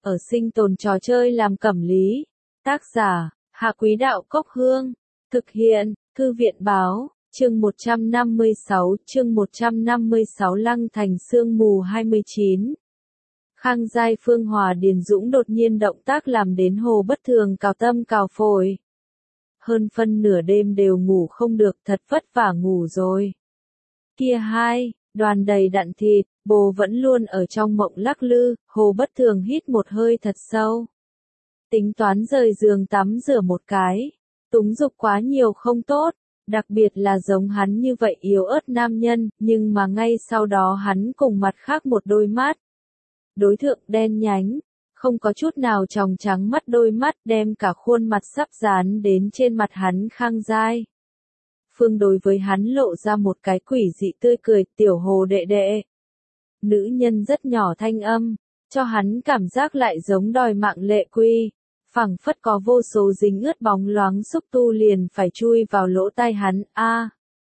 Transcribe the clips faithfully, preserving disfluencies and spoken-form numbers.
ở sinh tồn trò chơi làm cẩm lý. Tác giả, Hạ Quý Đạo Cốc Hương. Thực hiện, Thư viện Báo, chương một trăm năm mươi sáu, chương một trăm năm mươi sáu Lăng Thành Sương Mù hai mươi chín. Khang Giai Phương Hòa Điền Dũng đột nhiên động tác làm đến Hồ Bất Thường cào tâm cào phổi. Hơn phân nửa đêm đều ngủ không được, thật vất vả ngủ rồi. Kia hai, đoàn đầy đặn thịt, bồ vẫn luôn ở trong mộng lắc lư, Hồ Bất Thường hít một hơi thật sâu. Tính toán rời giường tắm rửa một cái, túng dục quá nhiều không tốt, đặc biệt là giống hắn như vậy yếu ớt nam nhân, nhưng mà ngay sau đó hắn cùng mặt khác một đôi mắt. Đối tượng đen nhánh, không có chút nào tròng trắng mắt đôi mắt đem cả khuôn mặt sắp dán đến trên mặt hắn Khang Giai. Phương đối với hắn lộ ra một cái quỷ dị tươi cười, tiểu Hồ đệ đệ. Nữ nhân rất nhỏ thanh âm, cho hắn cảm giác lại giống đòi mạng lệ quy, phảng phất có vô số dính ướt bóng loáng xúc tu liền phải chui vào lỗ tai hắn, a. À.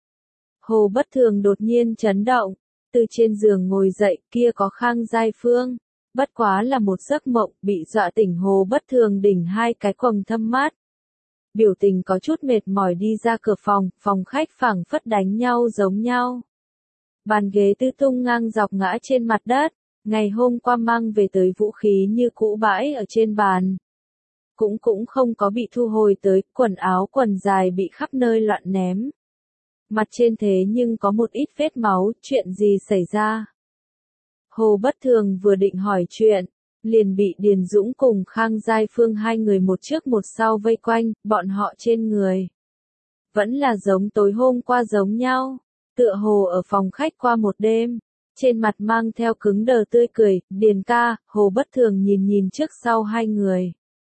Hồ Bất Thường đột nhiên chấn động, từ trên giường ngồi dậy, kia có Khang Giai Phương, bất quá là một giấc mộng, bị dọa tỉnh Hồ Bất Thường đỉnh hai cái quầng thâm mắt. Biểu tình có chút mệt mỏi đi ra cửa phòng, phòng khách phảng phất đánh nhau giống nhau. Bàn ghế tư tung ngang dọc ngã trên mặt đất, ngày hôm qua mang về tới vũ khí như cũ bãi ở trên bàn. Cũng cũng không có bị thu hồi tới, quần áo quần dài bị khắp nơi loạn ném. Mặt trên thế nhưng có một ít vết máu, chuyện gì xảy ra? Hồ Bất Thường vừa định hỏi chuyện, liền bị Điền Dũng cùng Khang Giai Phương hai người một trước một sau vây quanh, bọn họ trên người. Vẫn là giống tối hôm qua giống nhau, tựa hồ ở phòng khách qua một đêm, trên mặt mang theo cứng đờ tươi cười, Điền ca, Hồ Bất Thường nhìn nhìn trước sau hai người.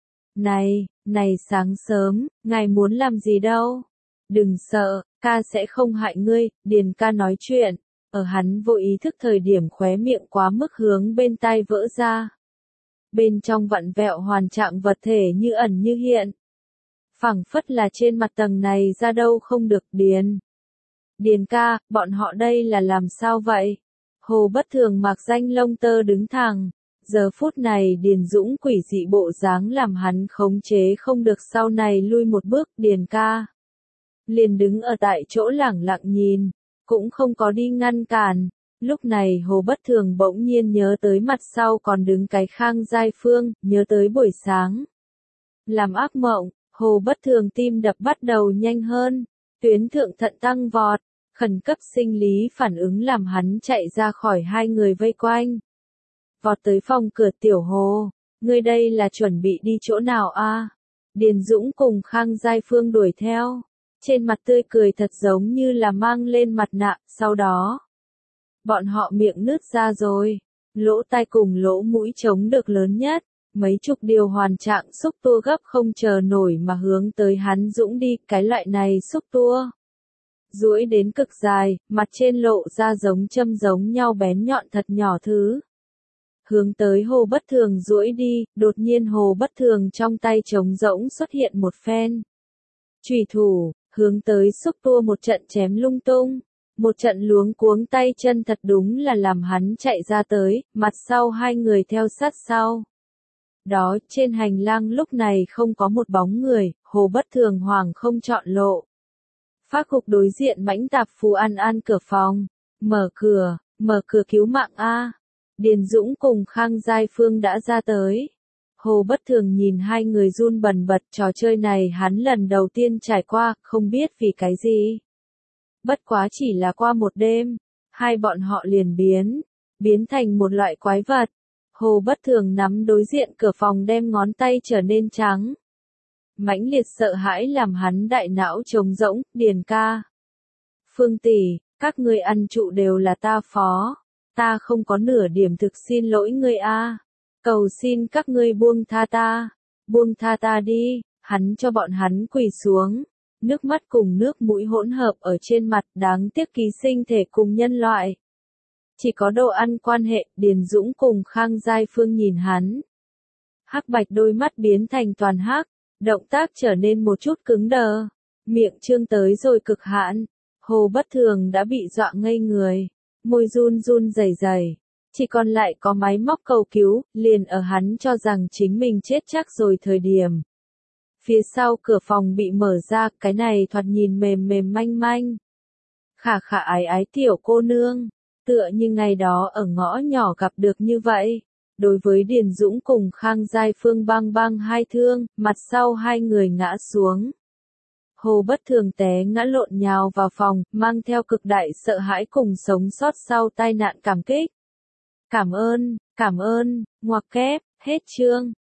Này, này sáng sớm, ngài muốn làm gì đâu? Đừng sợ, ca sẽ không hại ngươi, Điền ca nói chuyện, ở hắn vô ý thức thời điểm khóe miệng quá mức hướng bên tai vỡ ra. Bên trong vặn vẹo hoàn trạng vật thể như ẩn như hiện. Phảng phất là trên mặt tầng này ra đâu không được Điền. Điền ca, bọn họ đây là làm sao vậy? Hồ Bất Thường mạc danh lông tơ đứng thẳng. Giờ phút này Điền Dũng quỷ dị bộ dáng làm hắn khống chế không được sau này lui một bước, Điền ca. Liền đứng ở tại chỗ lẳng lặng nhìn, cũng không có đi ngăn cản. Lúc này Hồ Bất Thường bỗng nhiên nhớ tới mặt sau còn đứng cái Khang Giai Phương, nhớ tới buổi sáng. Làm ác mộng, Hồ Bất Thường tim đập bắt đầu nhanh hơn, tuyến thượng thận tăng vọt, khẩn cấp sinh lý phản ứng làm hắn chạy ra khỏi hai người vây quanh. Vọt tới phòng cửa, tiểu Hồ, ngươi đây là chuẩn bị đi chỗ nào a? À? Điền Dũng cùng Khang Giai Phương đuổi theo, trên mặt tươi cười thật giống như là mang lên mặt nạ, sau đó. Bọn họ miệng nứt ra rồi, lỗ tai cùng lỗ mũi chống được lớn nhất, mấy chục điều hoàn trạng xúc tua gấp không chờ nổi mà hướng tới hắn Dũng đi, cái loại này xúc tua. Duỗi đến cực dài, mặt trên lộ ra giống châm giống nhau bén nhọn thật nhỏ thứ. Hướng tới Hồ Bất Thường duỗi đi, đột nhiên Hồ Bất Thường trong tay trống rỗng xuất hiện một phen. Chùy thủ, hướng tới xúc tua một trận chém lung tung, một trận luống cuống tay chân thật đúng là làm hắn chạy ra tới, mặt sau hai người theo sát sau. Đó, trên hành lang lúc này không có một bóng người, Hồ Bất Thường hoảng không chọn lộ. Phác Cục đối diện mãnh tạp Phù An An cửa phòng, mở cửa, mở cửa cứu mạng a. Điền Dũng cùng Khang Giai Phương đã ra tới. Hồ Bất Thường nhìn hai người run bần bật, trò chơi này hắn lần đầu tiên trải qua, không biết vì cái gì. Bất quá chỉ là qua một đêm, hai bọn họ liền biến, biến thành một loại quái vật. Hồ Bất Thường nắm đối diện cửa phòng đem ngón tay trở nên trắng. Mãnh liệt sợ hãi làm hắn đại não trống rỗng, Điền ca. Phương tỷ, các ngươi ăn trụ đều là ta phó. Ta không có nửa điểm thực xin lỗi ngươi a. Cầu xin các ngươi buông tha ta. Buông tha ta đi, hắn cho bọn hắn quỳ xuống. Nước mắt cùng nước mũi hỗn hợp ở trên mặt, đáng tiếc ký sinh thể cùng nhân loại. Chỉ có đồ ăn quan hệ, Điền Dũng cùng Khang Giai Phương nhìn hắn. Hắc bạch đôi mắt biến thành toàn hắc, động tác trở nên một chút cứng đờ, miệng trương tới rồi cực hạn. Hồ Bất Thường đã bị dọa ngây người, môi run run rẩy rẩy, chỉ còn lại có máy móc cầu cứu, liền ở hắn cho rằng chính mình chết chắc rồi thời điểm. Phía sau cửa phòng bị mở ra, cái này thoạt nhìn mềm mềm manh manh. Khả khả ái ái tiểu cô nương, tựa như ngày đó ở ngõ nhỏ gặp được như vậy. Đối với Điền Dũng cùng Khang Giai Phương bang bang hai thương, mặt sau hai người ngã xuống. Hồ bất thường té ngã lộn nhào vào phòng, mang theo cực đại sợ hãi cùng sống sót sau tai nạn cảm kích. Cảm ơn, cảm ơn, ngoặc kép, hết chương.